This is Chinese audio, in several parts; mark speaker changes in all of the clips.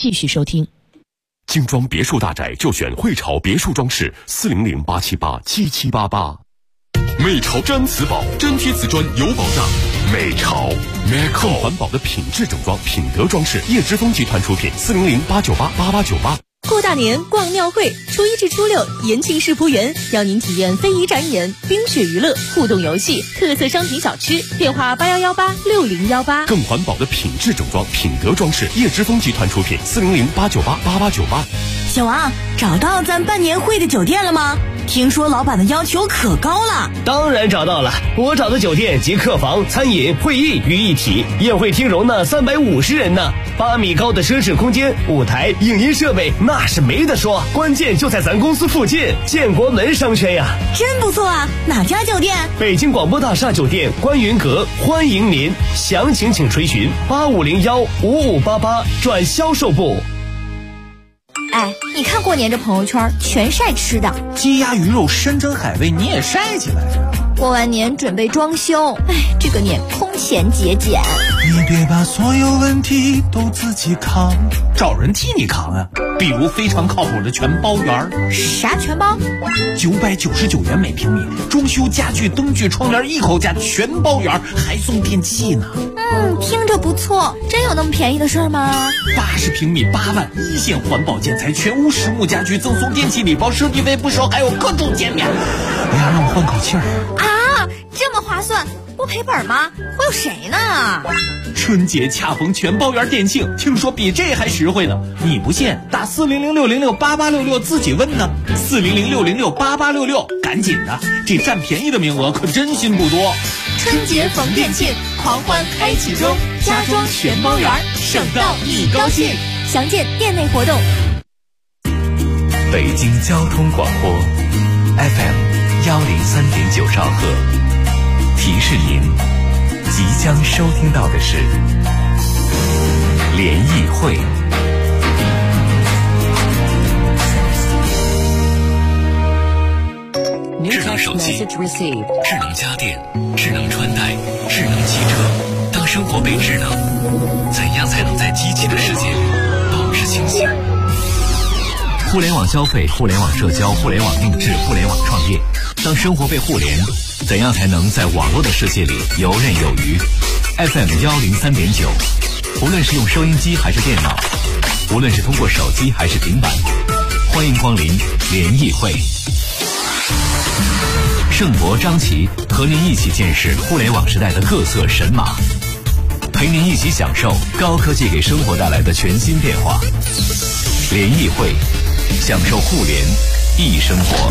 Speaker 1: 继续收听。
Speaker 2: 精装别墅大宅就选汇潮别墅装饰，400-878-7788。美潮毡瓷宝，粘贴瓷砖有保障。美潮更环保的品质整装，品德装饰，叶之峰集团出品，400-898-8898。
Speaker 3: 过大年逛庙会，初1至初6，延庆世仆园邀您体验非遗展演、冰雪娱乐、互动游戏、特色商品小吃。电话8118-6018。
Speaker 2: 更环保的品质整装，品德装饰，叶之峰集团出品，400-898-8898。
Speaker 4: 小王，找到咱办年会的酒店了吗？听说老板的要求可高了。
Speaker 5: 当然找到了，我找的酒店集客房、餐饮、会议于一体，宴会厅容纳350人呢，8米高的奢侈空间，舞台、影音设备那是没得说，关键就在咱公司附近，建国门商圈呀。
Speaker 4: 真不错啊，哪家酒店？
Speaker 5: 北京广播大厦酒店观云阁，欢迎您，详情请垂询8501-5588转销售部。
Speaker 6: 哎，你看过年这朋友圈全晒吃的，
Speaker 7: 鸡鸭鱼肉山珍海味你也晒起来呀。
Speaker 6: 过完年准备装修，哎，这个年空前节俭。
Speaker 7: 你别把所有问题都自己扛，找人替你扛啊。比如非常靠谱的全包园。
Speaker 6: 啥全包
Speaker 7: ？999元每平米，装修家具、灯具、窗帘一口价，全包园，还送电器呢。
Speaker 6: 听着不错，真有那么便宜的事儿吗
Speaker 7: ？80平米8万，一线环保建材，全屋实木家具，赠送电器礼包，设计费不收，还有各种减免。哎呀，让我换口气儿
Speaker 6: 啊！这么划算，不赔本吗？忽悠谁呢？
Speaker 7: 春节恰逢全包园店庆，听说比这还实惠呢。你不信，打400-606-8866自己问呢。400-606-8866，赶紧的，这占便宜的名额可真心不多。
Speaker 6: 春节逢店庆，狂欢开启中，家装全包园，省到你高兴。详见店内活动。
Speaker 8: 北京交通广播 FM103.9兆赫，提示您即将收听到的是联谊会。智能手机、智能家电、智能穿戴、智能汽车。当生活被智能，怎样才能在机器的世界里保持清醒？互联网消费、互联网社交、互联网定制、互联网创业。当生活被互联，怎样才能在网络的世界里游刃有余？ FM103.9，无论是用收音机还是电脑，无论是通过手机还是平板，欢迎光临联谊会。盛博、张琪和您一起见识互联网时代的各色神马，陪您一起享受高科技给生活带来的全新变化。联谊会，享受互联易生活。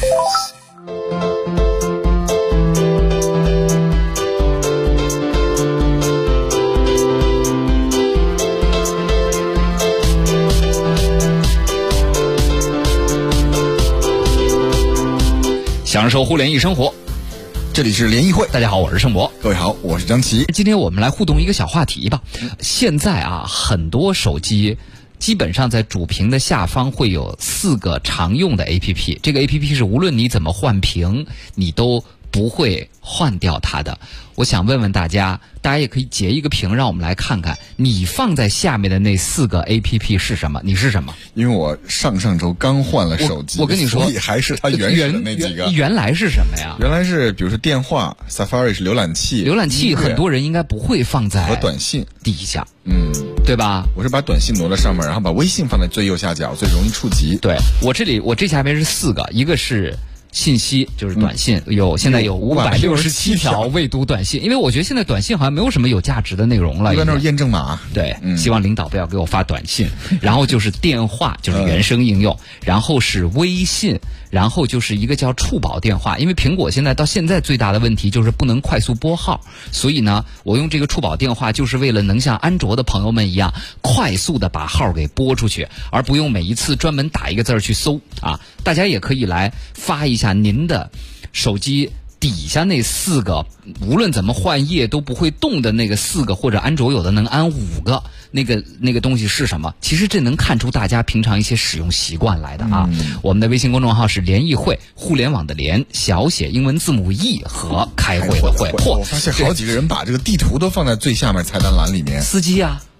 Speaker 9: 享受互联易生活，这里是联谊会。大家好，我是盛博。
Speaker 10: 各位好，我是张琪。
Speaker 9: 今天我们来互动一个小话题吧。现在啊，很多手机基本上在主屏的下方会有4个常用的 APP， 这个 APP 是无论你怎么换屏，你都不会换掉它的。我想问问大家也可以截一个屏，让我们来看看你放在下面的那4个 APP 是什么？你是什么？
Speaker 10: 因为我上周刚换了手机，
Speaker 9: 我跟你说，
Speaker 10: 所以还是它原始的那几个。
Speaker 9: 原来是什么呀？
Speaker 10: 原来是比如说电话 ，Safari 是浏览器，
Speaker 9: 浏览器很多人应该不会放在
Speaker 10: 和短信
Speaker 9: 底下，对吧？
Speaker 10: 我是把短信挪到上面，然后把微信放在最右下角，最容易触及。
Speaker 9: 对，我这下边是4个，一个是信息，就是短信，现在有567条未读短信，因为我觉得现在短信好像没有什么有价值的内容了，
Speaker 10: 一般都是验证码。
Speaker 9: 对，希望领导不要给我发短信。然后就是电话，就是原生应用，然后是微信，然后就是一个叫触保电话。因为苹果到现在最大的问题就是不能快速拨号，所以呢，我用这个触保电话就是为了能像安卓的朋友们一样，快速的把号给拨出去，而不用每一次专门打一个字去搜啊。大家也可以来发一下您的手机底下那4个无论怎么换页都不会动的那个4个，或者安卓有的能安5个，那个东西是什么？其实这能看出大家平常一些使用习惯来的啊。我们的微信公众号是联谊会，互联网的联，小写英文字母 E 和开会的会。
Speaker 10: 我发现好几个人把这个地图都放在最下面菜单栏里面。
Speaker 9: 司机啊，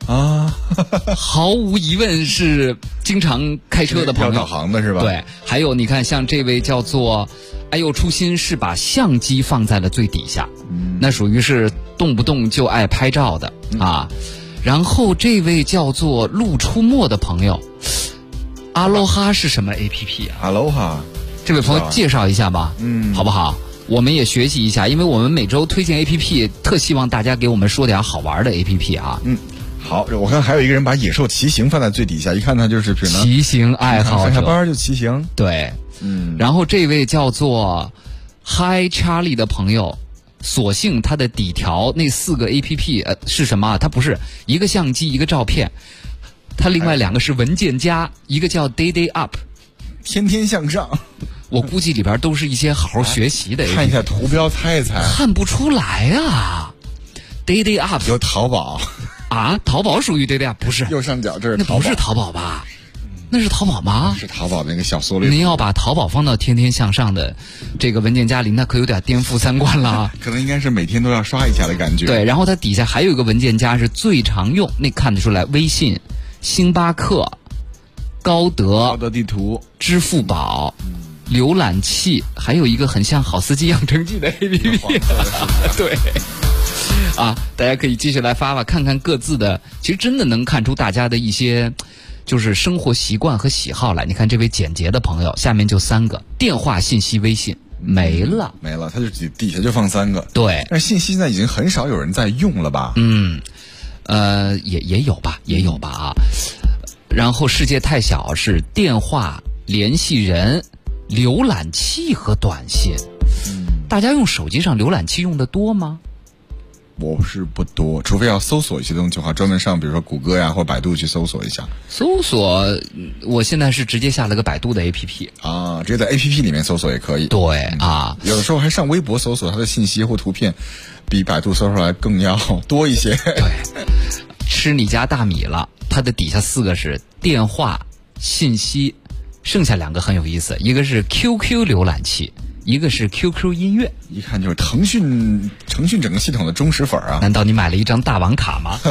Speaker 10: 啊，
Speaker 9: 毫无疑问是经常开车的朋友，
Speaker 10: 要导航的是吧？
Speaker 9: 对，还有你看，像这位叫做哎呦初心，是把相机放在了最底下，那属于是动不动就爱拍照的啊。然后这位叫做陆出没的朋友，阿罗哈是什么 APP 啊？
Speaker 10: 阿罗哈，
Speaker 9: 这位朋友介绍一下吧，好不好？我们也学习一下，因为我们每周推荐 APP， 特希望大家给我们说点好玩的 APP 啊。
Speaker 10: 好，我看还有一个人把野兽骑行放在最底下，一看他就是只能
Speaker 9: 骑行爱好者，
Speaker 10: 上下班就骑行。
Speaker 9: 对，然后这位叫做 Hi Charlie 的朋友，索性他的底条那4个 APP 是什么？它不是一个相机一个照片，它另外2个是文件夹，一个叫 Day Up，
Speaker 10: 天天向上。
Speaker 9: 我估计里边都是一些好好学习的 APP。
Speaker 10: 看一下图标猜一猜，
Speaker 9: 看不出来啊。Day Up
Speaker 10: 有淘宝
Speaker 9: 啊？淘宝属于 Day Up 不是？
Speaker 10: 右上角这是淘宝，
Speaker 9: 那不是淘宝吧？那是淘宝吗？
Speaker 10: 是淘宝的那个小缩略。
Speaker 9: 您要把淘宝放到天天向上的这个文件夹里，那可有点颠覆3观了。
Speaker 10: 可能应该是每天都要刷一下的感觉。
Speaker 9: 对，然后它底下还有一个文件夹是最常用，那看得出来，微信、星巴克、高德
Speaker 10: 地图、
Speaker 9: 支付宝、浏览器，还有一个很像好司机养成记的 APP。对。啊，大家可以继续来发看看各自的，其实真的能看出大家的一些就是生活习惯和喜好来。你看这位简洁的朋友，下面就3个：电话、信息、微信，没了，
Speaker 10: 他就底下就放3个。
Speaker 9: 对，
Speaker 10: 但是信息现在已经很少有人在用了吧？
Speaker 9: 也有吧啊。然后世界太小是电话、联系人、浏览器和短信。大家用手机上浏览器用的多吗？
Speaker 10: 我是不多，除非要搜索一些东西的话，专门上比如说谷歌呀或百度去搜索一下。
Speaker 9: 搜索，我现在是直接下了个百度的 APP
Speaker 10: 啊，直接在 APP 里面搜索也可以。
Speaker 9: 对啊，
Speaker 10: 有的时候还上微博搜索它的信息或图片，比百度搜出来更要多一些。
Speaker 9: 对，吃你家大米了，它的底下4个是电话、信息，剩下2个很有意思，一个是 QQ 浏览器，一个是 QQ 音乐，
Speaker 10: 一看就是腾讯整个系统的忠实粉啊！
Speaker 9: 难道你买了一张大王卡吗？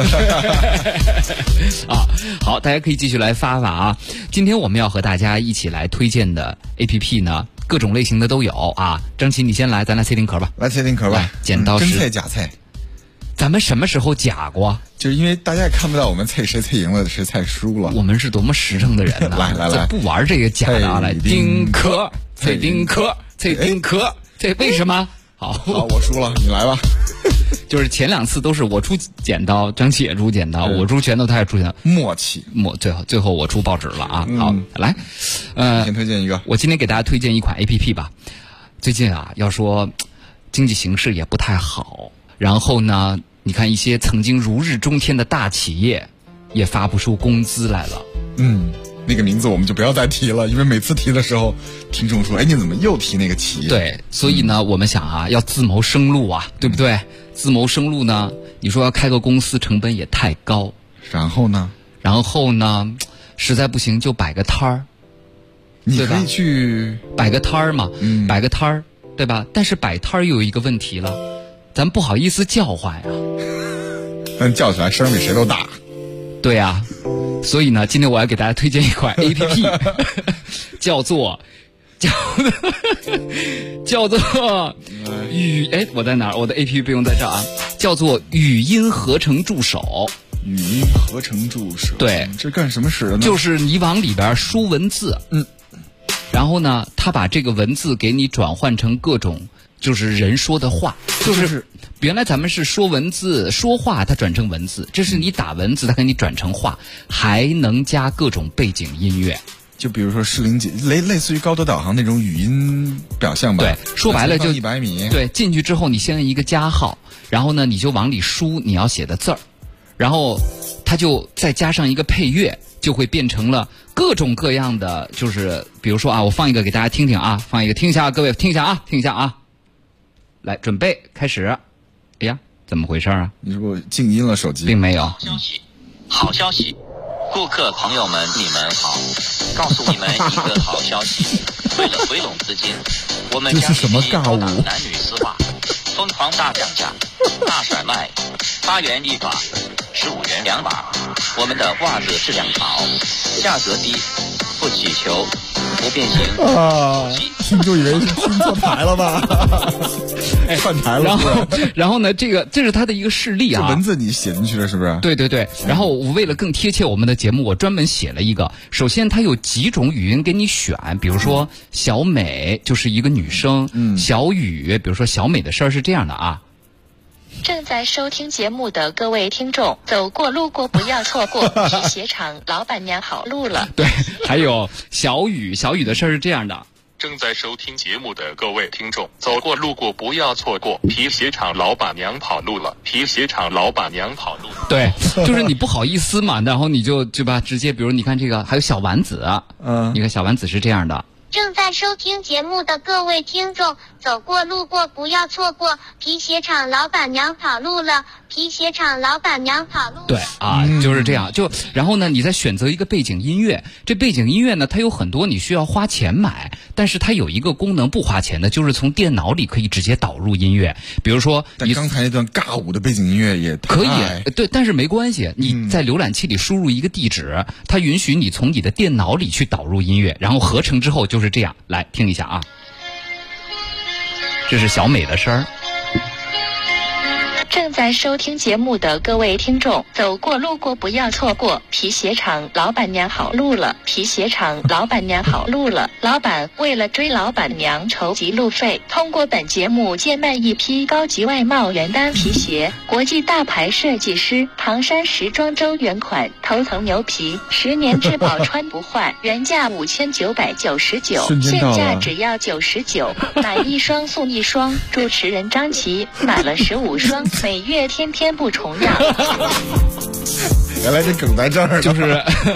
Speaker 9: 啊，好，大家可以继续来发啊！今天我们要和大家一起来推荐的 APP 呢，各种类型的都有啊。张琪，你先来，咱来猜听壳吧。
Speaker 10: 来猜听壳吧，
Speaker 9: 剪刀石。
Speaker 10: 真猜假猜？
Speaker 9: 咱们什么时候假过？
Speaker 10: 就是因为大家也看不到我们猜谁猜赢了，谁猜输了。
Speaker 9: 我们是多么实诚的人呢！
Speaker 10: 来，
Speaker 9: 不玩这个假的啊！来，丁壳，猜丁壳。这丁壳，这为什么？好，
Speaker 10: 我输了，你来吧。
Speaker 9: 就是前2次都是我出剪刀，张琪也出剪刀，我出拳头，他也出拳头，
Speaker 10: 默契。
Speaker 9: 最后我出报纸了啊！好，来，
Speaker 10: 先推荐一个。
Speaker 9: 我今天给大家推荐一款 APP 吧。最近啊，要说经济形势也不太好，然后呢，你看一些曾经如日中天的大企业也发不出工资来了。
Speaker 10: 那个名字我们就不要再提了，因为每次提的时候，听众说：“哎，你怎么又提那个企业？”
Speaker 9: 对，所以呢，我们想啊，要自谋生路啊，对不对？自谋生路呢，你说要开个公司，成本也太高。
Speaker 10: 然后呢，
Speaker 9: 实在不行就摆个摊儿，
Speaker 10: 你可以去
Speaker 9: 摆个摊儿嘛，摆个摊儿，对吧？但是摆摊儿又有一个问题了，咱不好意思叫唤呀。
Speaker 10: 但叫起来声比谁都大。
Speaker 9: 对呀。所以呢，今天我要给大家推荐一款 APP， 叫做我在哪儿？我的 APP 备用在这儿啊，叫做语音合成助手。
Speaker 10: 语音合成助手，
Speaker 9: 对，
Speaker 10: 这干什么使的呢？
Speaker 9: 就是你往里边输文字，然后呢，它把这个文字给你转换成各种就是人说的话，就是原来咱们是说文字说话，它转成文字，这是你打文字，它给你转成话，还能加各种背景音乐。
Speaker 10: 就比如说适龄姐类似于高德导航那种语音表象吧。
Speaker 9: 对，说白了就
Speaker 10: 100米。
Speaker 9: 对，进去之后你先按一个加号，然后呢你就往里输你要写的字儿，然后它就再加上一个配乐，就会变成了各种各样的，就是比如说啊，我放一个给大家听听啊，放一个听一下啊，各位听一下啊，来准备开始。哎呀，怎么回事啊？
Speaker 10: 你是不是静音了手机？
Speaker 9: 并没有。
Speaker 1: 好消息，顾客朋友们，你们好！告诉你们一个好消息，为了回笼资金，我们将
Speaker 10: 什么尬舞？
Speaker 1: 男女丝袜，疯狂大降价，大甩卖，8元一把，15元2把， 我们的袜子质量好，价格低，不起球，不变形。
Speaker 10: 听众以为是听错台了吧？换台了。
Speaker 9: 然后呢，这是它的一个示例啊。
Speaker 10: 这文字你写进去了是不是？
Speaker 9: 对。然后我为了更贴切我们的节目，我专门写了一个。首先，它有几种语音给你选，比如说小美就是一个女生，小雨，比如说小美的事儿是这样的啊。
Speaker 11: 正在收听节目的各位听众，走过路过不要错过，皮鞋厂老板娘跑路了。
Speaker 9: 对，还有小雨的事儿是这样的。
Speaker 12: 正在收听节目的各位听众，走过路过不要错过，皮鞋厂老板娘跑路了，皮鞋厂老板娘跑路了。
Speaker 9: 对，就是你不好意思嘛，然后你就吧，直接比如你看这个，还有小丸子，你看小丸子是这样的。
Speaker 13: 正在收听节目的各位听众，走过路过不要错过，皮鞋厂老板娘跑路了，皮鞋厂老板娘跑路了。
Speaker 9: 对啊，就是这样。然后呢，你再选择一个背景音乐，这背景音乐呢，它有很多你需要花钱买，但是它有一个功能不花钱的，就是从电脑里可以直接导入音乐。比如说，
Speaker 10: 但刚才那段尬舞的背景音乐也
Speaker 9: 可以，对，但是没关系，你在浏览器里输入一个地址，它允许你从你的电脑里去导入音乐，然后合成之后就是这样。来听一下啊，这是小美的声儿。
Speaker 11: 正在收听节目的各位听众，走过路过不要错过，皮鞋厂老板娘跑路了，皮鞋厂老板娘跑路了。老板为了追老板娘筹集路费，通过本节目贱卖一批高级外贸原单皮鞋，国际大牌设计师唐山时装周原款，头层牛皮，10年质保穿不坏，原价5999，现价只要99，买一双送一双。主持人张琪买了15双。每月天天不重样。
Speaker 10: 原来这梗在这儿，
Speaker 9: 就是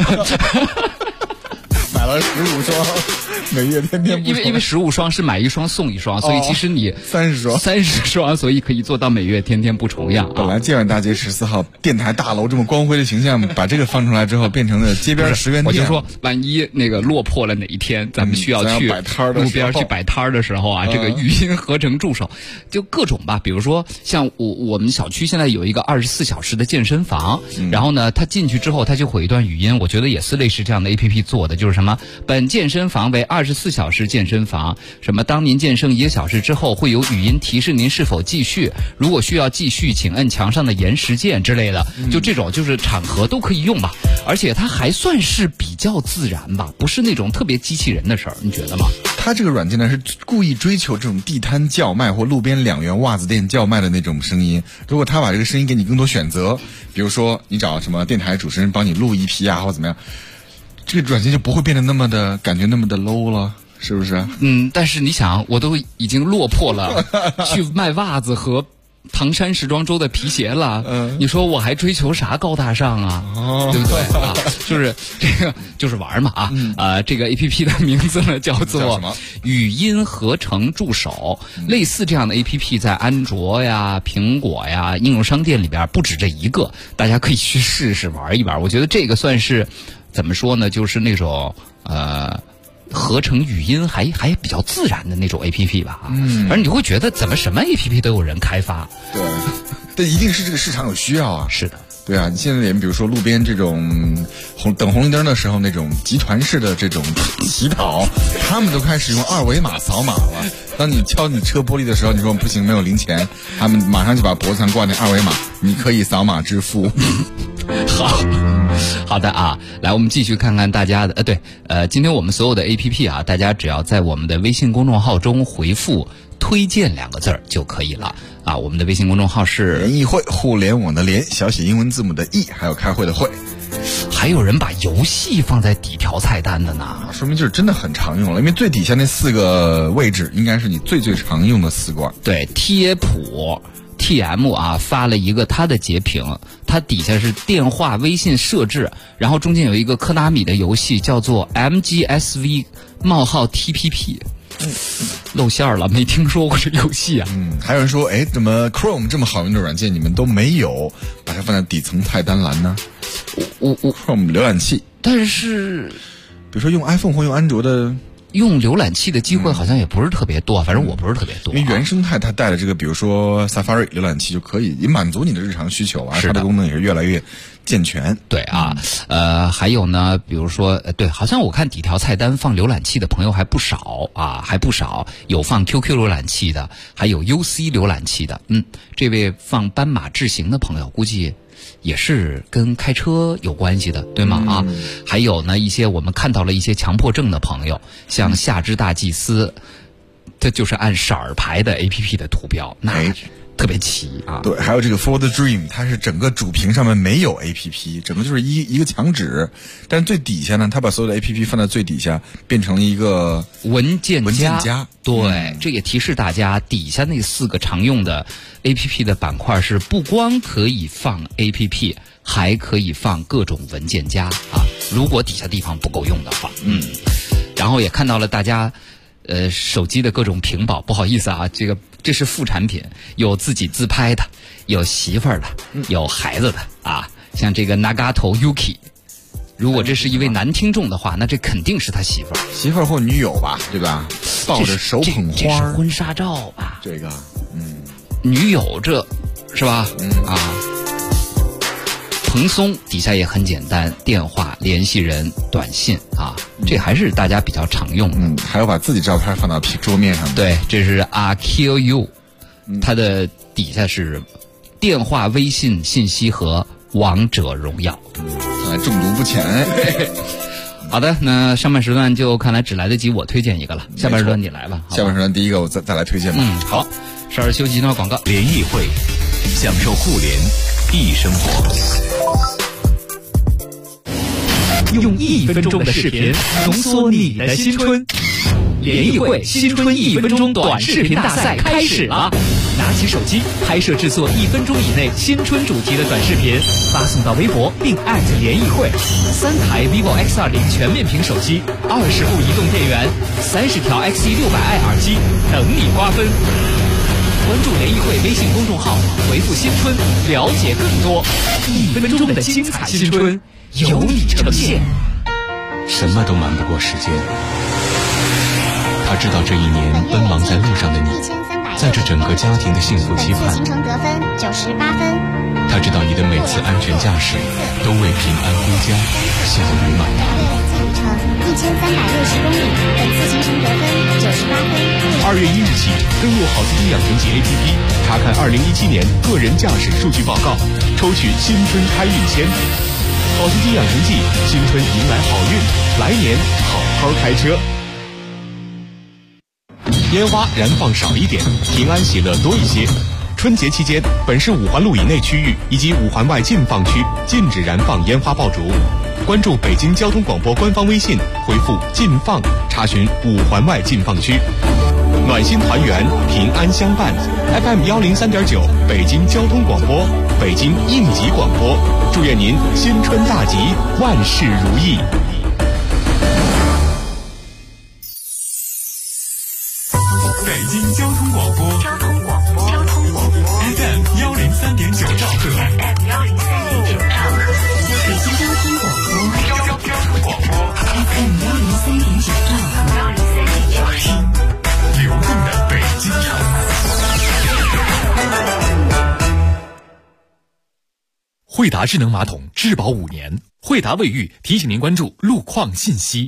Speaker 10: 买了15双，每月天天不重样。
Speaker 9: 因为15双是买一双送一双，所以其实你30双，所以可以做到每月天天不重样。
Speaker 10: 本来建远大街14号电台大楼这么光辉的形象，把这个放出来之后，变成了街边10元店。
Speaker 9: 我就说，万一那个落魄了哪一天，咱们需要去路边去摆摊的时候啊，这个语音合成助手，就各种吧。比如说，像我们小区现在有一个24小时的健身房，然后呢，他进去之后，他就会有一段语音，我觉得也是类似这样的 APP 做的，就是什么本健身房为24小时健身房，什么当您健身1个小时之后，会有语音提示您是否继续，如果需要继续，请摁墙上的延时键之类的，就这种就是场合都可以用吧。而且它还算是比较自然吧，不是那种特别机器人的事儿，你觉得吗？
Speaker 10: 它这个软件呢是故意追求这种地摊叫卖或路边2元袜子店叫卖的那种声音。如果他把这个声音给你更多选择，比如说你找什么电台主持人帮你录一批啊，或怎么样，这个软件就不会变得那么的感觉那么的 low 了，是不是？但是你想，我都已经落魄了，去卖袜子和唐山时装周的皮鞋了，你说我还追求啥高大上啊？对不对啊？就是这个就是玩嘛啊！这个 APP 的名字呢叫做语音合成助手，类似这样的 APP 在安卓呀、苹果呀应用商店里边不止这一个，大家可以去试试玩一玩。我觉得这个算是怎么说呢？就是那种合成语音还比较自然的那种 APP 吧，而你会觉得怎么什么 APP 都有人开发，对，但一定是这个市场有需要啊。是的，对啊，你现在连比如说路边这种等红绿灯的时候那种集团式的这种乞讨，他们都开始用2维码扫码了。当你敲你车玻璃的时候，你说不行，没有零钱，他们马上就把脖子上挂那2维码，你可以扫码支付。好的啊，来我们继续看看大家的今天我们所有的 APP 啊，大家只要在我们的微信公众号中回复推荐2个字就可以了啊。我们的微信公众号是联谊会，互联网的联，小写英文字母的 E， 还有开会的会。还有人把游戏放在底条菜单的呢，说明就是真的很常用了，因为最底下那4个位置应该是你最常用的4罐。对，贴谱TM 啊发了一个他的截屏，它底下是电话微信设置，然后中间有一个科纳米的游戏叫做 MGSV TPP， 露馅了，没听说过这游戏啊。还有人说，怎么 Chrome 这么好用的软件你们都没有把它放在底层菜单栏呢？我 Chrome 浏览器，但是比如说用 iPhone 或用安卓的。用浏览器的机会好像也不是特别多，反正我不是特别多。因为原生态它带的这个，比如说 Safari 浏览器就可以也满足你的日常需求啊，它的功能也是越来越健全。
Speaker 9: 对啊，还有呢，比如说，对，好像我看底条菜单放浏览器的朋友还不少啊，还不少，有放 QQ 浏览器的，还有 UC 浏览器的。这位放斑马智行的朋友，估计也是跟开车有关系的，对吗？还有呢，一些我们看到了一些强迫症的朋友，像夏之大祭司，它就是按色儿排的 APP 的图标，那特别齐啊。
Speaker 10: 对，还有这个 For the Dream， 它是整个主屏上面没有 APP， 整个就是一个墙纸，但是最底下呢，它把所有的 APP 放在最底下，变成了一个
Speaker 9: 文件夹。对，这也提示大家，底下那4个常用的 APP 的板块是不光可以放 APP， 还可以放各种文件夹啊。如果底下地方不够用的话，然后也看到了大家手机的各种屏保，不好意思啊，这是副产品，有自己自拍的，有媳妇儿的，有孩子的啊。像这个 Nagato Yuki， 如果这是一位男听众的话，那这肯定是他媳妇
Speaker 10: 儿或女友吧，对吧？抱着手捧花，
Speaker 9: 这是婚纱照吧？
Speaker 10: 这个，
Speaker 9: 女友这是吧？蓬松底下也很简单，电话、联系人、短信啊，这还是大家比较常用的。
Speaker 10: 还要把自己照片放到桌面上。
Speaker 9: 对，这是 RQU， 它的底下是电话、微信信息和王者荣耀。
Speaker 10: 中毒不浅。
Speaker 9: 好的，那上半时段就看来只来得及我推荐一个了，下半时段你来吧。
Speaker 10: 下半时段第一个我再来推荐吧。
Speaker 9: 好，稍事休息一段广告。
Speaker 8: 联谊会，享受互联易生活。
Speaker 5: 用1分钟的视频浓缩你的新春。联谊会新春1分钟短视频大赛开始了，拿起手机拍摄制作1分钟以内新春主题的短视频，发送到微博并联谊会。3台 vivo X20 全面屏手机，20部移动电源，30条 XE600i 耳机等你瓜分。关注联谊会微信公众号，回复新春了解更多。1分钟的精彩新春由你呈现。
Speaker 14: 什么都瞒不过时间，他知道这一年奔忙在路上的你，在这整个家庭的幸福期盼。
Speaker 15: 行程得分98分。
Speaker 14: 他知道你的每次安全驾驶都为平安归家笑语满堂。
Speaker 15: 1360公里，本次行程得分98分。
Speaker 2: 2月1日起，登录好司机养成记 APP， 查看2017年个人驾驶数据报告，抽取新春开运签。好司机养成记，新春迎来好运，来年好好开车。烟花燃放少一点，平安喜乐多一些。春节期间，本市5环路以内区域以及5环外禁放区禁止燃放烟花爆竹。关注北京交通广播官方微信，回复“禁放”查询5环外禁放区。暖心团圆，平安相伴。FM 103.9，北京交通广播，北京应急广播。祝愿您新春大吉，万事如意。
Speaker 8: 北京交通广播，FM 103.9兆赫。
Speaker 15: 北京交通广播，FM 103.9兆赫。
Speaker 8: 流动的北京城。
Speaker 2: 惠达智能马桶质保5年，惠达卫浴提醒您关注路况信息。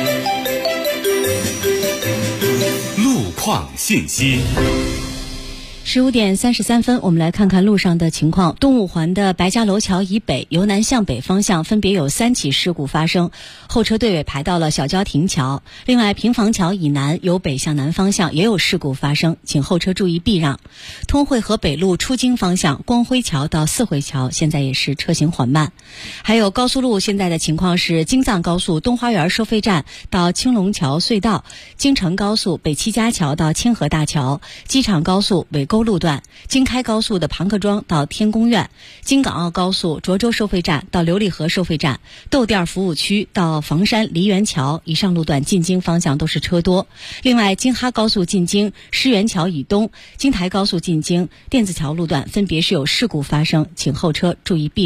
Speaker 2: 路况信息。
Speaker 16: 15点33分，我们来看看路上的情况。东五环的白家楼桥以北，由南向北方向分别有3起事故发生，后车队尾排到了小交亭桥。另外，平房桥以南由北向南方向也有事故发生，请后车注意避让。通惠河北路出京方向，光辉桥到四惠桥现在也是车行缓慢。还有高速路现在的情况是：京藏高速东花园收费站到青龙桥隧道，京承高速北七家桥到清河大桥，机场高速尾沟路段，京开高速的庞各庄到天宫苑，京港澳高速涿州收费站到琉璃河收费站，窦店服务区到房山梨园桥以上路段进京方向都是车多。另外，京哈高速进京狮园桥以东、京台高速进京电子桥路段分别是有事故发生，请后车注意避让。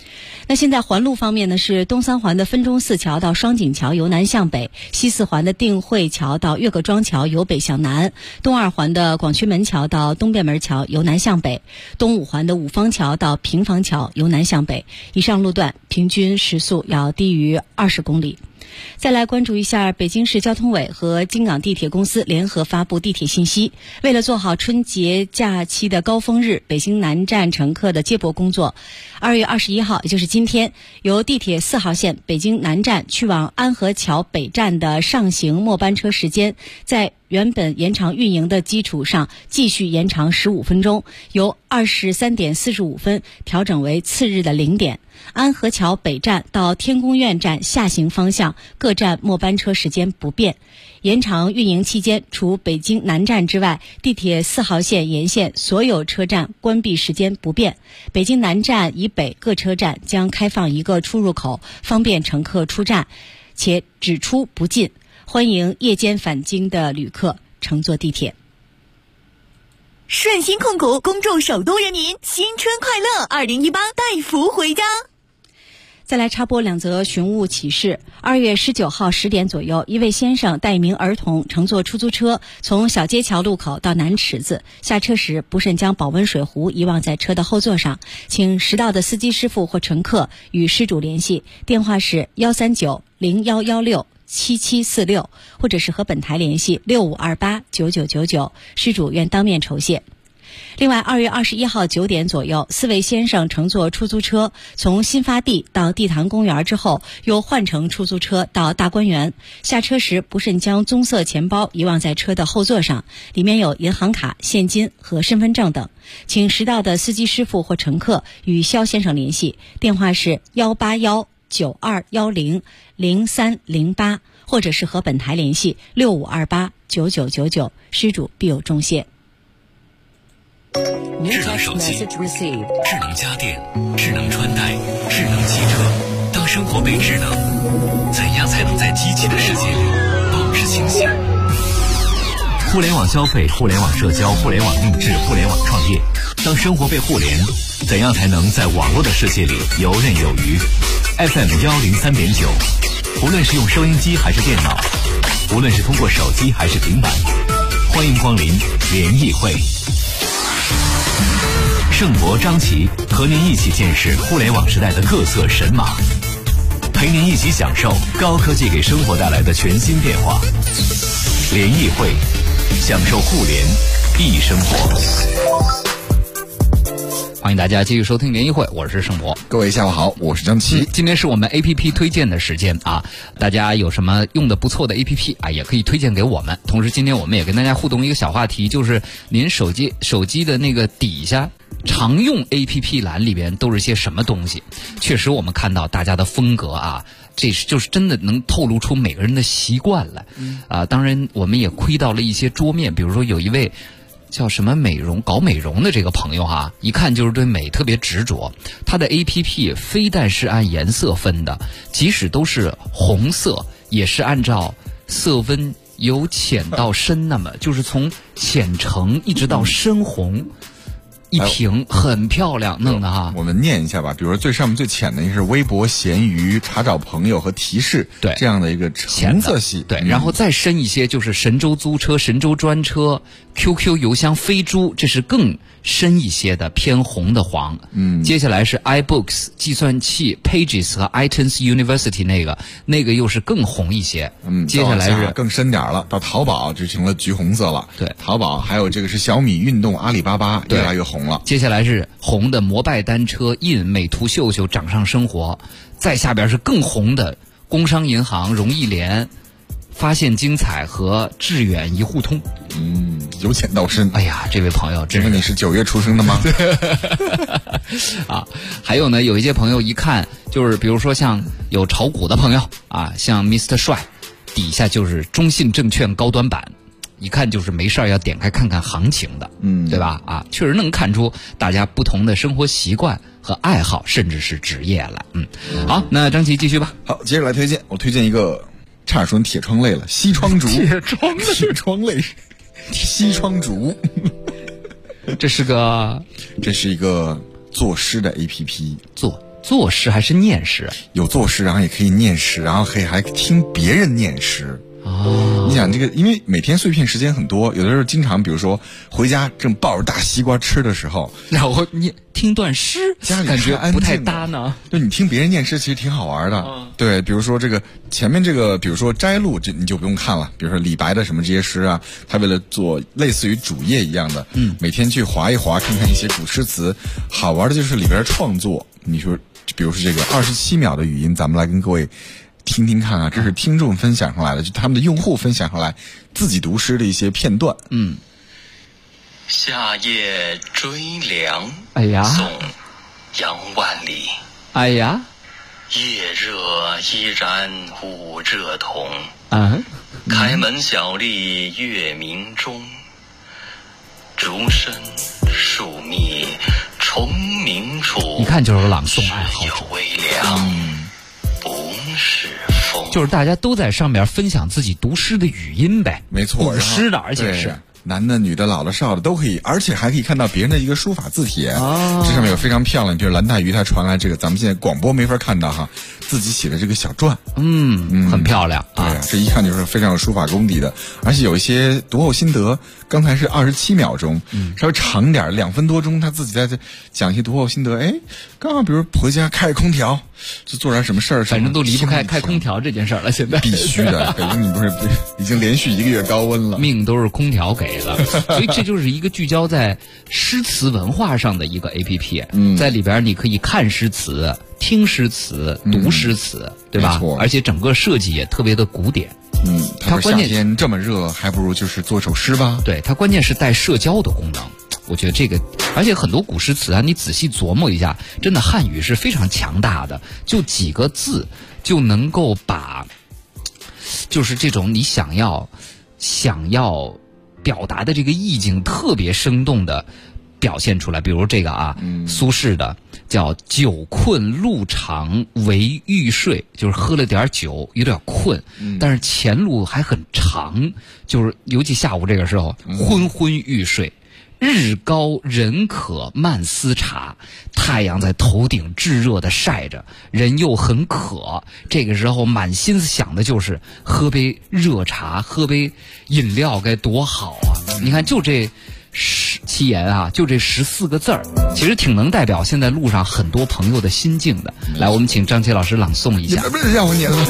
Speaker 16: 那现在环路方面呢，是东三环的分钟寺桥到双井桥由南向北，西四环的定慧桥到岳各庄桥由北向南，东二环的广渠门桥到东便门桥由南向北，东五环的五方桥到平房桥由南向北。以上路段平均时速要低于20公里。再来关注一下北京市交通委和京港地铁公司联合发布地铁信息，为了做好春节假期的高峰日北京南站乘客的接驳工作，2月21号，也就是今天，由地铁4号线北京南站去往安河桥北站的上行末班车时间，在原本延长运营的基础上继续延长15分钟，由23点45分调整为次日的0点。安河桥北站到天宫苑站下行方向各站末班车时间不变。延长运营期间，除北京南站之外，地铁4号线沿线所有车站关闭时间不变。北京南站以北各车站将开放一个出入口，方便乘客出站，且只出不进，欢迎夜间返京的旅客乘坐地铁。
Speaker 4: 顺鑫控股恭祝首都人民新春快乐，2018带福回家。
Speaker 16: 再来插播2则寻物启事。2月19号10点左右，一位先生带一名儿童乘坐出租车从小街桥路口到南池子，下车时不慎将保温水壶遗忘在车的后座上，请识到的司机师傅或乘客与失主联系，电话是139-0116-7746，或者是和本台联系6528-9999，失主愿当面酬谢。另外，2月21号9点左右，4位先生乘坐出租车从新发地到地坛公园之后，又换乘出租车到大观园，下车时不慎将棕色钱包遗忘在车的后座上，里面有银行卡、现金和身份证等，请识到的司机师傅或乘客与肖先生联系，电话是181-9210-0308，或者是和本台联系6528-9999，失主必有重谢。
Speaker 8: 智能手机、智能家电、智能穿戴、智能汽车，当生活被智能，怎样才能在机器的世界里保持清醒？互联网消费、互联网社交、互联网定制、互联网创业，当生活被互联，怎样才能在网络的世界里游刃有余？ FM 103.9，无论是用收音机还是电脑，无论是通过手机还是平板，欢迎光临联谊会。盛博、张琪和您一起见识互联网时代的各色神马，陪您一起享受高科技给生活带来的全新变化。联谊会，享受互联易生活。
Speaker 9: 欢迎大家继续收听联谊会，我是盛博。
Speaker 10: 各位下午好，我是张琪。
Speaker 9: 今天是我们 APP 推荐的时间啊，大家有什么用的不错的 APP 啊，也可以推荐给我们。同时今天我们也跟大家互动一个小话题，就是您手机的那个底下常用 APP 栏里边都是些什么东西。确实我们看到大家的风格啊，这就是真的能透露出每个人的习惯来啊。当然我们也窥到了一些桌面，比如说有一位叫什么搞美容的这个朋友哈，一看就是对美特别执着。他的 APP 非但是按颜色分的，即使都是红色，也是按照色温由浅到深，那么就是从浅橙一直到深红。一屏很漂亮弄的哈，
Speaker 10: 我们念一下吧。比如说最上面最浅的一个是微博、闲鱼、查找朋友和提示，
Speaker 9: 对
Speaker 10: 这样的一个橙色系，
Speaker 9: 对，然后再深一些就是神州租车、神州专车、QQ 邮箱、飞猪，这是更深一些的偏红的黄。接下来是 iBooks 计算器、Pages 和 iTunes University 那个又是更红一些。接下来是
Speaker 10: 更深点了，到淘宝就成了橘红色了。
Speaker 9: 对，
Speaker 10: 淘宝还有这个是小米、运动、阿里巴巴越来越红了。
Speaker 9: 接下来是红的摩拜单车、印、美图秀秀、掌上生活，再下边是更红的工商银行、容易联、发现精彩和致远一互通。
Speaker 10: 由浅到深。
Speaker 9: 哎呀，这位朋友真是，
Speaker 10: 你是9月出生的吗？
Speaker 9: 啊，还有呢，有一些朋友一看就是比如说像有炒股的朋友啊，像 Mr. 帅，底下就是中信证券高端版，一看就是没事要点开看看行情的，对吧？啊，确实能看出大家不同的生活习惯和爱好，甚至是职业了。好，那张琪继续吧。
Speaker 10: 好，接着来推荐，我推荐一个，差点说铁窗类了，西窗竹。铁窗类，西窗竹。
Speaker 9: 这是一个
Speaker 10: 作诗的 APP，
Speaker 9: 作诗还是念诗？
Speaker 10: 有作诗，然后也可以念诗，然后还听别人念诗。
Speaker 9: 哦，
Speaker 10: 你想这个，因为每天碎片时间很多，有的时候经常，比如说回家正抱着大西瓜吃的时候，
Speaker 9: 然后你听段诗，
Speaker 10: 家里
Speaker 9: 感觉不太搭呢。
Speaker 10: 对，你听别人念诗其实挺好玩的。对，比如说这个前面这个，比如说摘录，这你就不用看了。比如说李白的什么这些诗啊，他为了做类似于主页一样的，每天去划一划，看看一些古诗词。好玩的就是里边创作。你说，比如说这个27秒的语音，咱们来跟各位听听看啊，这是听众分享上来的，就他们的用户分享上来自己读诗的一些片段。
Speaker 8: 夏夜追凉，
Speaker 9: 哎呀，
Speaker 8: 宋杨万里。
Speaker 9: 哎呀，
Speaker 8: 夜热依然五浙同。开门小立月明中，竹深树密虫鸣处。
Speaker 9: 一看就是朗诵爱好者。
Speaker 8: 有微凉，不是风。
Speaker 9: 就是大家都在上面分享自己读诗的语音呗，
Speaker 10: 没错，
Speaker 9: 古诗的，而且是
Speaker 10: 男的、女的、老的、少的都可以，而且还可以看到别人的一个书法字帖。这上面有非常漂亮，比如蓝带鱼他传来这个，咱们现在广播没法看到哈，自己写的这个小篆，
Speaker 9: 很漂亮
Speaker 10: 啊。对，这一看就是非常有书法功底的，而且有一些读后心得。刚才是27秒钟，稍微长点2分多钟，他自己在这讲一些读后心得。哎，刚好比如回家开空调，就做点什么事儿，
Speaker 9: 反正都离不开开空调这件事儿了。现在
Speaker 10: 必须的，北京你不是已经连续1个月高温了，
Speaker 9: 命都是空调给的，所以这就是一个聚焦在诗词文化上的一个 APP。在里边你可以看诗词、听诗词、读诗词，对吧？而且整个设计也特别的古典。
Speaker 10: 它关键夏天这么热，还不如就是做首诗吧。
Speaker 9: 对，它关键是带社交的功能。我觉得这个，而且很多古诗词啊，你仔细琢磨一下，真的汉语是非常强大的，就几个字就能够把，就是这种你想要表达的这个意境特别生动的表现出来。比如这个啊，苏轼的叫酒困路长唯欲睡，就是喝了点酒有点困，但是前路还很长，就是尤其下午这个时候昏昏欲睡。日高人渴慢思茶，太阳在头顶炙热的晒着，人又很渴，这个时候满心思想的就是喝杯热茶，喝杯饮料该多好啊。你看就这七言啊，就这14个字儿，其实挺能代表现在路上很多朋友的心境的。来，我们请张杰老师朗诵一下。
Speaker 10: 不是让我念了。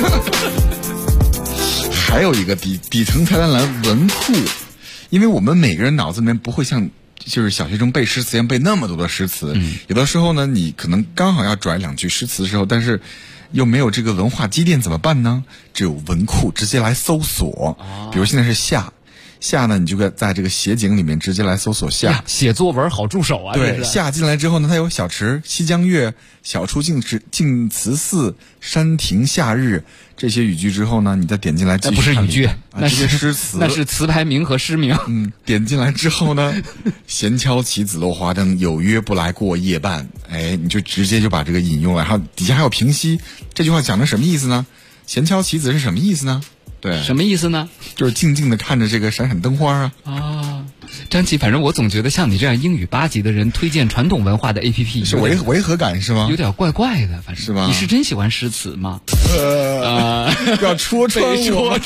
Speaker 10: 还有一个底层菜单栏文库，因为我们每个人脑子里面不会像就是小学中背诗词一样背那么多的诗词，有的时候呢，你可能刚好要转2句诗词的时候，但是又没有这个文化积淀怎么办呢？只有文库直接来搜索，比如现在是夏呢，你就在这个写景里面直接来搜索夏，
Speaker 9: 写作文好助手啊。
Speaker 10: 对，夏进来之后呢，它有小池、西江月、小处净慈寺、山亭夏日这些语句之后呢，你再点进来继续看。
Speaker 9: 不是语句，
Speaker 10: 那是诗词，
Speaker 9: 那是词牌名和诗名。
Speaker 10: 点进来之后呢，闲敲棋子落花灯，有约不来过夜半。哎，你就直接就把这个引用了，然后底下还有评析。这句话讲的什么意思呢？闲敲棋子是什么意思呢？对，
Speaker 9: 什么意思呢？
Speaker 10: 就是静静的看着这个闪闪灯花啊。
Speaker 9: 张琪，反正我总觉得像你这样英语8级的人推荐传统文化的 APP
Speaker 10: 是违和感是吗？
Speaker 9: 有点怪怪的，反正
Speaker 10: 是吧？
Speaker 9: 你是真喜欢诗词吗？
Speaker 10: 要戳穿我，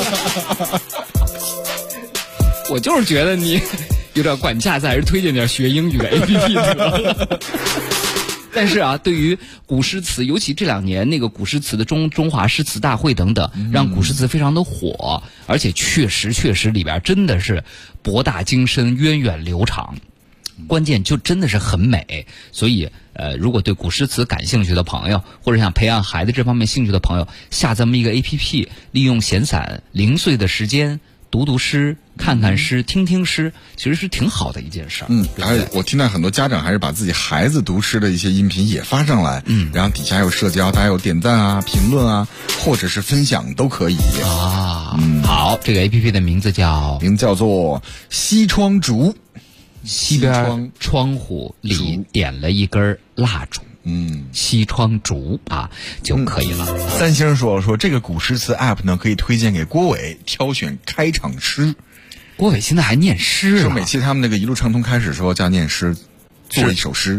Speaker 9: 我就是觉得你有点管架子，还是推荐点学英语的 APP 得了。但是啊，对于古诗词，尤其这2年那个古诗词的中华诗词大会等等，让古诗词非常的火，而且确实里边真的是博大精深、源远流长，关键就真的是很美。所以如果对古诗词感兴趣的朋友，或者想培养孩子这方面兴趣的朋友，下这么一个 APP， 利用闲散零碎的时间读诗、看看诗、听诗，其实是挺好的一件事儿。
Speaker 10: 而且我听到很多家长还是把自己孩子读诗的一些音频也发上来，然后底下有社交，大家有点赞啊、评论啊，或者是分享都可以
Speaker 9: 啊。好，这个 APP 的名字叫
Speaker 10: 做西窗烛，
Speaker 9: 西边窗户里点了一根蜡烛。西窗烛啊就可以了。
Speaker 10: 三星说这个古诗词 app 呢，可以推荐给郭伟挑选开场诗。
Speaker 9: 郭伟现在还念诗，
Speaker 10: 说每期他们那个一路畅通开始的时候叫念诗，做一首诗。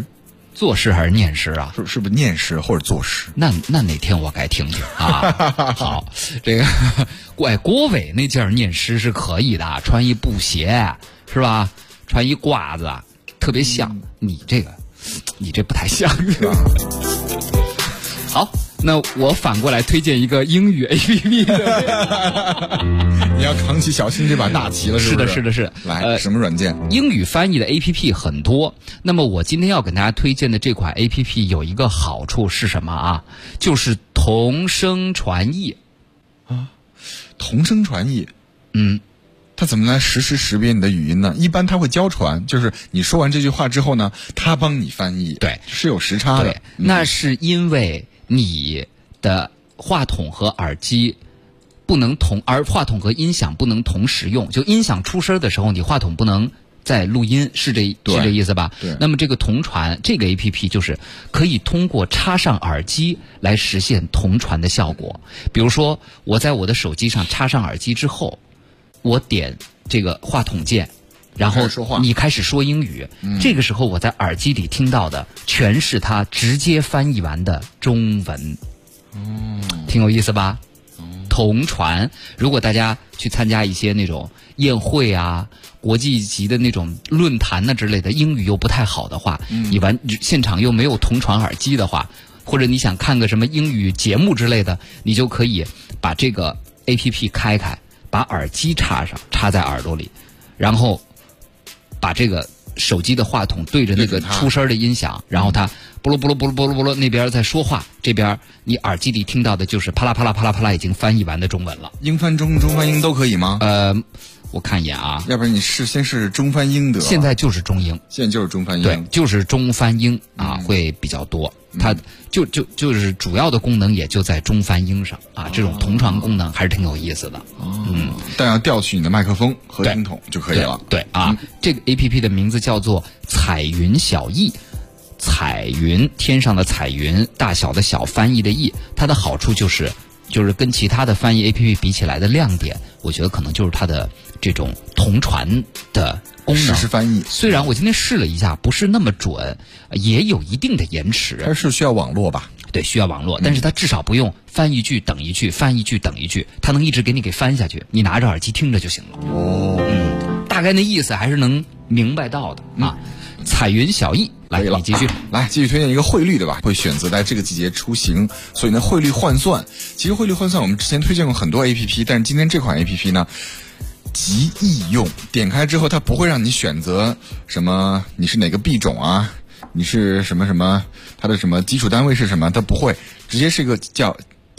Speaker 9: 作诗还是念诗啊？
Speaker 10: 是不是念诗或者作诗？
Speaker 9: 那哪天我该听听啊？好，这个郭伟那件念诗是可以的，穿一布鞋是吧？穿一褂子，特别像。你这不太像是吧？好，那我反过来推荐一个英语 APP 的。
Speaker 10: 你要扛起小新这把大旗了，是不是？
Speaker 9: 是的，是的。
Speaker 10: 来，什么软件？
Speaker 9: 英语翻译的 APP 很多。那么我今天要给大家推荐的这款 APP 有一个好处是什么啊？就是同声传译。
Speaker 10: 啊，同声传译。它怎么来实时识别你的语音呢？一般它会交传，就是你说完这句话之后呢，它帮你翻译。
Speaker 9: 对，
Speaker 10: 是有时差的。
Speaker 9: 对，那是因为你的话筒和耳机不能而话筒和音响不能同时用。就音响出声的时候，你话筒不能再录音，是这意思吧？
Speaker 10: 对。
Speaker 9: 那么这个同传这个 APP 就是可以通过插上耳机来实现同传的效果。比如说，我在我的手机上插上耳机之后，我点这个话筒键，然后你开始说英语，这个时候我在耳机里听到的全是他直接翻译完的中文。挺有意思吧？同传，如果大家去参加一些那种宴会啊、国际级的那种论坛啊之类的，英语又不太好的话，你现场又没有同传耳机的话，或者你想看个什么英语节目之类的，你就可以把这个 APP 开，把耳机插在耳朵里，然后把这个手机的话筒对着那个出声的音响，然后它波罗那边在说话，这边你耳机里听到的就是啪啦啪啦啪啦啪啦已经翻译完的中文了。
Speaker 10: 英翻中，中翻英都可以吗？
Speaker 9: 我看一眼啊，
Speaker 10: 要不然你先是中翻英得。
Speaker 9: 现在就是中英，
Speaker 10: 现在就是中翻英，
Speaker 9: 对，就是中翻英啊，会比较多。它就是主要的功能也就在中翻英上啊，这种同传功能还是挺有意思的。
Speaker 10: 但要调取你的麦克风和听筒就可以了。
Speaker 9: 对啊，这个 APP 的名字叫做彩云小艺。彩云，天上的彩云，大小的小，翻译的译。它的好处就是跟其他的翻译 APP 比起来的亮点，我觉得可能就是它的这种同传的功能。
Speaker 10: 实时翻译。
Speaker 9: 虽然我今天试了一下，不是那么准，也有一定的延迟。
Speaker 10: 它是需要网络吧？
Speaker 9: 对，需要网络，但是它至少不用翻一句等一句，翻一句等一句，它能一直给你翻下去，你拿着耳机听着就行了。大概那意思还是能明白到的啊。彩云小艺，来，你继续，
Speaker 10: 来继续推荐一个汇率，对吧？会选择在这个季节出行，所以呢，汇率换算，其实汇率换算我们之前推荐过很多 APP， 但是今天这款 APP 呢极易用，点开之后它不会让你选择什么你是哪个币种啊，你是什么什么，它的什么基础单位是什么，它不会，直接是一个叫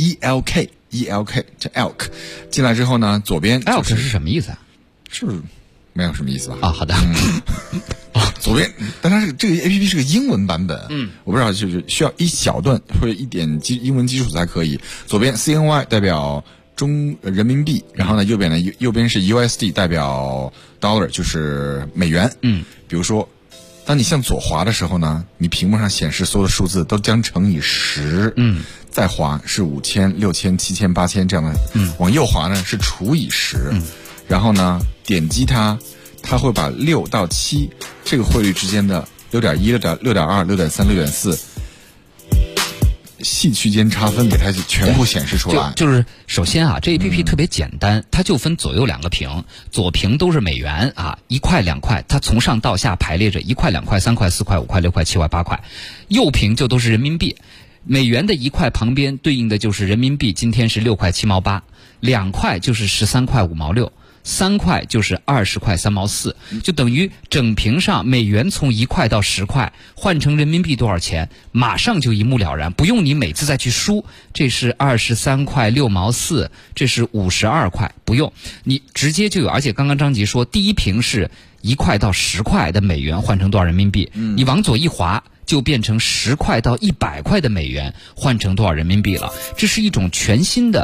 Speaker 10: ELK 叫 ELK， 进来之后呢，左边、
Speaker 9: ELK 是什么意思啊？
Speaker 10: 是没有什么意思吧？
Speaker 9: 啊，好的。
Speaker 10: 左边，但它这个 APP 是个英文版本，我不知道，就是需要一小段或者一点英文基础才可以。左边 CNY 代表人民币，然后呢右边是 USD 代表 dollar 就是美元。比如说，当你向左滑的时候呢，你屏幕上显示所有的数字都将乘以10，再滑是5000、6000、7000、8000这样的，往右滑呢是除以10，然后呢点击它会把6到7这个汇率之间的6.1、6.2、6.3、6.4细区间差分给它全部显示出来。
Speaker 9: 就是首先啊，这 APP 特别简单，它就分左右两个屏，左屏都是美元啊，1块2块，它从上到下排列着1块2块3块4块5块6块7块8块，右屏就都是人民币。美元的1块旁边对应的就是人民币，今天是6块7毛8，2块就是13块5毛6，3块就是20块3毛4，就等于整屏上美元从1块到10块换成人民币多少钱，马上就一目了然，不用你每次再去输，这是23块6毛4，这是52块，不用，你直接就有。而且刚刚张吉说，第一屏是1块到10块的美元换成多少人民币，你往左一滑就变成10块到100块的美元换成多少人民币了。这是一种全新的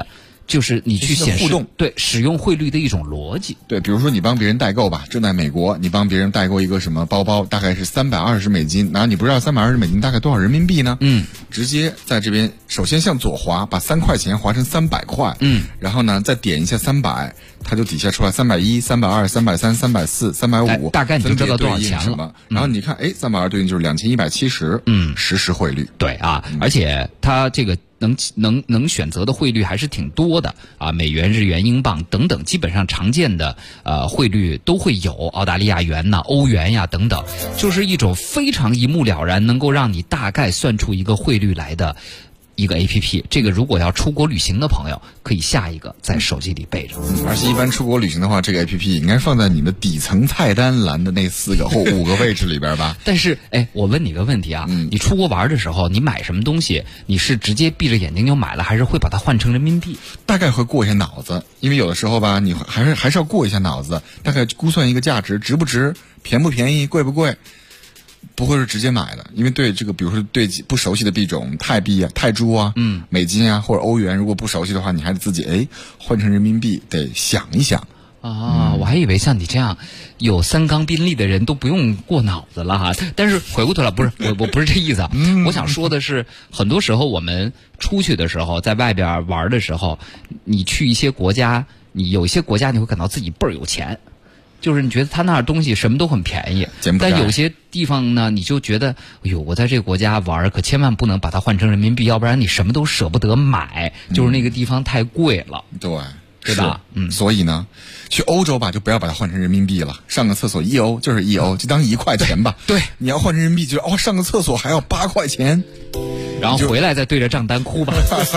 Speaker 9: 就是你去显示
Speaker 10: 互动，
Speaker 9: 对使用汇率的一种逻辑。
Speaker 10: 对，比如说你帮别人代购吧，正在美国，你帮别人代购一个什么包包，大概是$320，然后你不知道$320大概多少人民币呢？直接在这边首先向左滑，把3块钱划成300块，然后呢再点一下300，它就底下出来310、320、330、340、350，
Speaker 9: 大概你就知道多少钱了。
Speaker 10: 然后你看，320对应就是2170，实时汇率。
Speaker 9: 对啊，而且它这个能选择的汇率还是挺多的啊，美元、日元、英镑等等，基本上常见的汇率都会有，澳大利亚元呐、欧元呀等等，就是一种非常一目了然，能够让你大概算出一个汇率来的一个 APP。 这个如果要出国旅行的朋友可以下一个在手机里备着。
Speaker 10: 而且一般出国旅行的话，这个 APP 应该放在你的底层菜单栏的那4个或5个位置里边吧。
Speaker 9: 但是我问你个问题啊，你出国玩的时候，你买什么东西，你是直接闭着眼睛就买了，还是会把它换成人民币？
Speaker 10: 大概会过一下脑子，因为有的时候吧，你还是要过一下脑子，大概估算一个价值，值不值，便不便宜，贵不贵。不会是直接买的，因为对这个，比如说对不熟悉的币种，泰币啊、泰铢啊、美金啊或者欧元，如果不熟悉的话，你还得自己换成人民币，得想一想
Speaker 9: 啊。我还以为像你这样有3缸宾利的人都不用过脑子了哈。但是回过头来，不是我不是这意思啊。我想说的是，很多时候我们出去的时候，在外边玩的时候，你去一些国家，你有一些国家你会感到自己倍儿有钱。就是你觉得他那儿东西什么都很便宜，但有些地方呢，你就觉得，哎呦，我在这个国家玩，可千万不能把它换成人民币，要不然你什么都舍不得买，就是那个地方太贵了，
Speaker 10: 对
Speaker 9: 吧？
Speaker 10: 所以呢，去欧洲吧，就不要把它换成人民币了，上个厕所1欧就是1欧，就当1块钱吧。
Speaker 9: 对，
Speaker 10: 你要换成人民币，就上个厕所还要8块钱，
Speaker 9: 然后回来再对着账单哭吧。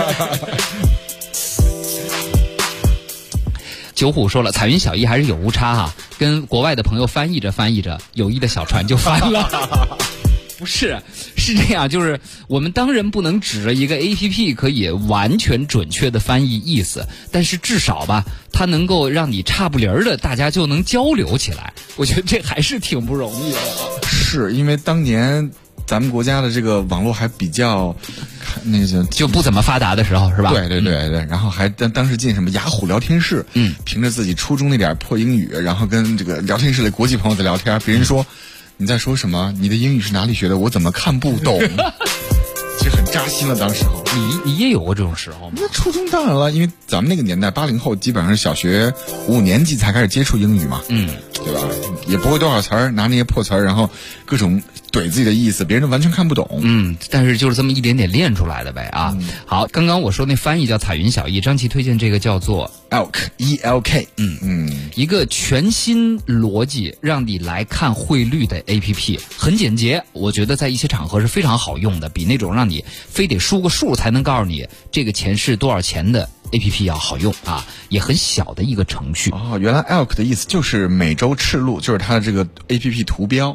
Speaker 9: 九虎说了，彩云小艺还是有误差哈，跟国外的朋友翻译着，友谊的小船就翻了。不是这样，就是我们当然不能指着一个 APP 可以完全准确的翻译意思，但是至少吧，它能够让你差不离儿的大家就能交流起来，我觉得这还是挺不容易的。
Speaker 10: 是因为当年咱们国家的这个网络还比较那个
Speaker 9: 就不怎么发达的时候，是吧？
Speaker 10: 对，然后还当时进什么雅虎聊天室，凭着自己初中那点破英语，然后跟这个聊天室的国际朋友在聊天，别人说你在说什么？你的英语是哪里学的？我怎么看不懂？其实很扎心了，当时候。
Speaker 9: 你也有过这种时候吗？
Speaker 10: 那初中当然了，因为咱们那个年代80后基本上是小学5年级才开始接触英语嘛，对吧？也不会多少词儿，拿那些破词儿，然后各种怼自己的意思，别人完全看不懂。
Speaker 9: 但是就是这么一点点练出来的呗啊。好，刚刚我说那翻译叫彩云小艺，张琪推荐这个叫做
Speaker 10: ELK，
Speaker 9: 一个全新逻辑让你来看汇率的 APP， 很简洁，我觉得在一些场合是非常好用的，比那种让你非得输个数才能告诉你这个钱是多少钱的 APP 要好用啊，也很小的一个程序。
Speaker 10: 原来 ELK 的意思就是美洲赤鹿，就是它的这个 APP 图标。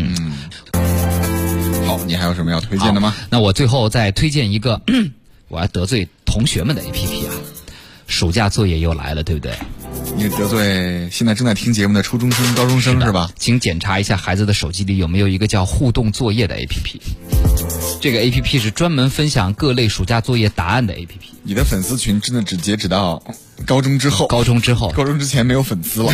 Speaker 10: 好，你还有什么要推荐的吗？
Speaker 9: 那我最后再推荐一个，我要得罪同学们的 APP 啊，暑假作业又来了，对不对？
Speaker 10: 你得罪现在正在听节目的初中生、高中生是吧？
Speaker 9: 请检查一下孩子的手机里有没有一个叫互动作业的 APP。这个 APP 是专门分享各类暑假作业答案的 APP。
Speaker 10: 你的粉丝群真的只截止到高中之后，
Speaker 9: 高中
Speaker 10: 之前没有粉丝了。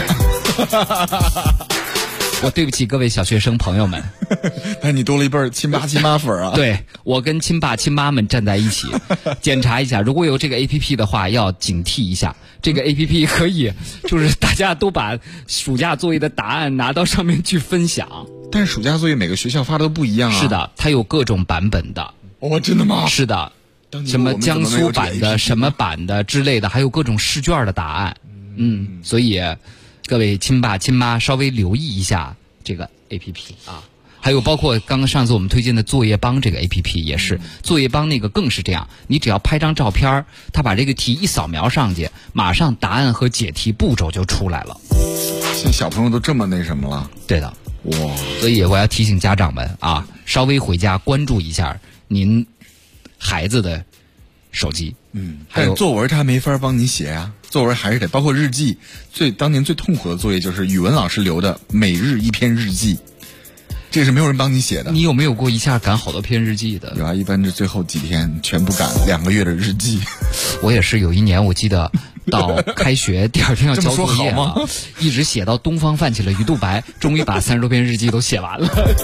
Speaker 9: 我对不起各位小学生朋友们，
Speaker 10: 但你多了一辈亲爸亲妈粉啊！
Speaker 9: 对，我跟亲爸亲妈们站在一起，检查一下，如果有这个 APP 的话，要警惕一下。这个 APP 可以，就是大家都把暑假作业的答案拿到上面去分享。
Speaker 10: 但是暑假作业每个学校发的都不一样啊。
Speaker 9: 是的，它有各种版本的。
Speaker 10: 真的吗？
Speaker 9: 是的，什么江苏版的、什么版的之类的，还有各种试卷的答案。所以各位亲爸亲妈稍微留意一下这个 APP 啊。还有包括刚刚上次我们推荐的作业帮这个 APP 也是，作业帮那个更是这样，你只要拍张照片，他把这个题一扫描上去，马上答案和解题步骤就出来了。
Speaker 10: 现在小朋友都这么那什么了？
Speaker 9: 对的，所以我要提醒家长们啊，稍微回家关注一下您孩子的手机。
Speaker 10: 还有作文他没法帮你写啊，作文还是得包括日记。当年最痛苦的作业就是语文老师留的每日一篇日记。 这是没有人帮你写的。
Speaker 9: 你有没有过一下赶好多篇日记的？
Speaker 10: 有啊，一般是最后几天全部赶2个月的日记。
Speaker 9: 我也是有一年，我记得到开学第2天要交作业
Speaker 10: 吗？
Speaker 9: 一直写到东方泛起了鱼肚白，终于把30多篇日记都写完了。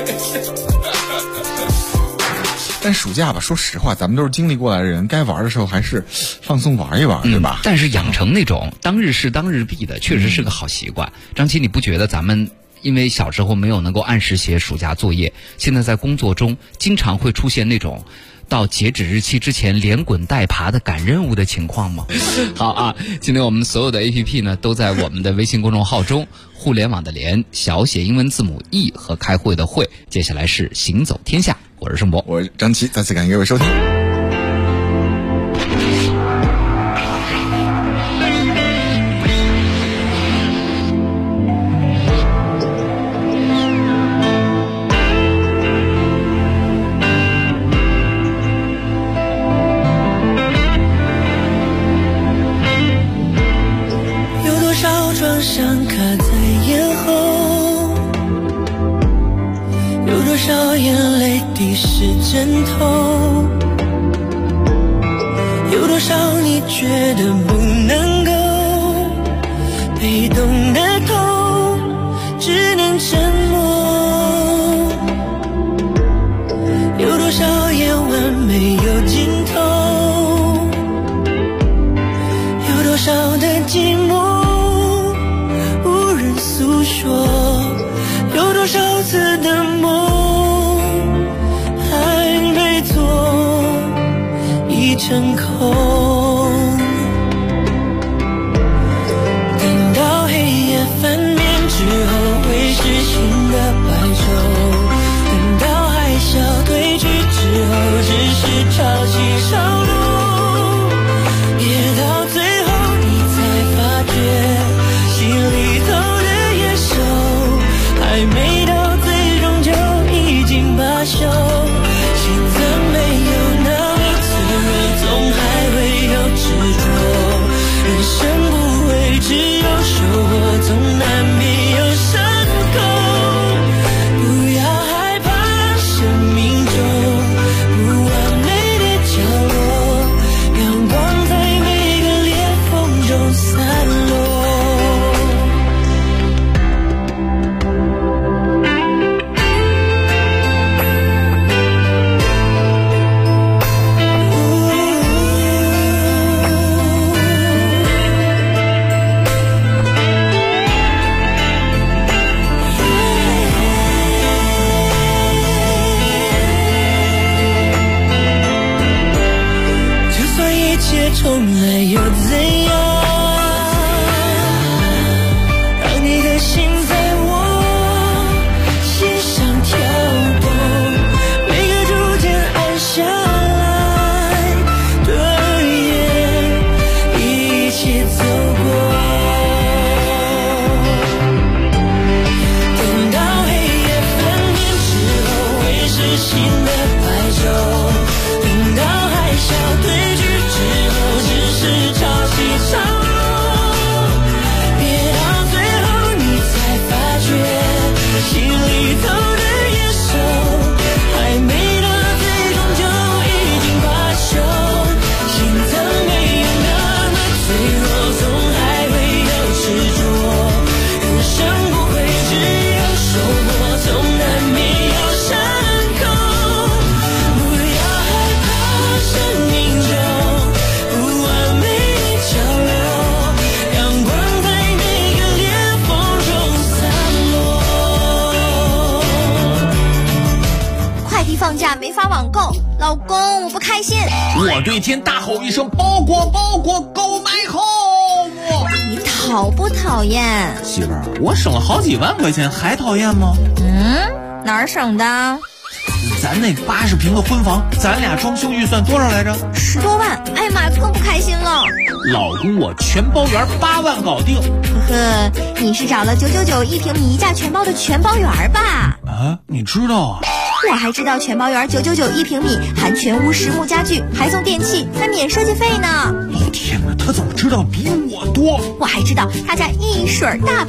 Speaker 10: 但暑假吧，说实话，咱们都是经历过来的人，该玩的时候还是放松玩一玩，对吧？
Speaker 9: 但是养成那种当日事当日毕的，确实是个好习惯。张琪，你不觉得咱们因为小时候没有能够按时写暑假作业，现在在工作中经常会出现那种到截止日期之前连滚带爬的赶任务的情况吗？好啊，今天我们所有的 APP 呢都在我们的微信公众号中，互联网的联，小写英文字母 E 和开会的会。接下来是行走天下，我是盛博，
Speaker 10: 我是张琪，再次感谢各位收听。
Speaker 17: 伤卡在咽喉，有多少眼泪滴湿枕头，有多少你觉得不能够，被动的痛只能沉默，有多少夜晚没有尽头，有多少的寂寞诉说，有多少次的梦还没做已成空，等到黑夜翻面之后会是新的白昼，等到海啸退去之后只是潮起潮落，别到最后你才发觉心里头还没到最终就已经罢休，现在没有那么脆弱，总还会有执着，人生不会只有收获，总难免有伤口，不要害怕生命中不完美的角落，阳光在每个裂缝中散落。重来又怎样，让你的心在我心上跳动，每个逐渐暗下来的夜一起走过，等到黑夜翻面之后会是新的白昼，等到海啸退去之后只是潮起潮落，别到最后你才发觉心里头的野兽还没到最终就已经罢休，心脏没有那么脆弱，总还会有执着，人生不会只有收获，总难免有伤口，不要害怕生命中
Speaker 6: 放假没法网购，老公我不开心。
Speaker 7: 我对天大吼一声，包裹包裹购买后。
Speaker 6: 你讨不讨厌？
Speaker 7: 媳妇儿，我省了好几万块钱，还讨厌吗？
Speaker 6: 哪儿省的？
Speaker 7: 咱那80平的婚房，咱俩装修预算多少来着
Speaker 6: ？10多万。哎呀妈呀，更不开心了。
Speaker 7: 老公我全包圆8万搞定。
Speaker 6: 呵呵，你是找了999一平米一价全包的全包圆吧？
Speaker 7: 啊，你知道啊？
Speaker 6: 我还知道全包圆999一平米，含全屋实木家具，还送电器，还免设计费呢。
Speaker 7: 老天哪，他怎么知道比我多？
Speaker 6: 我还知道他家一水大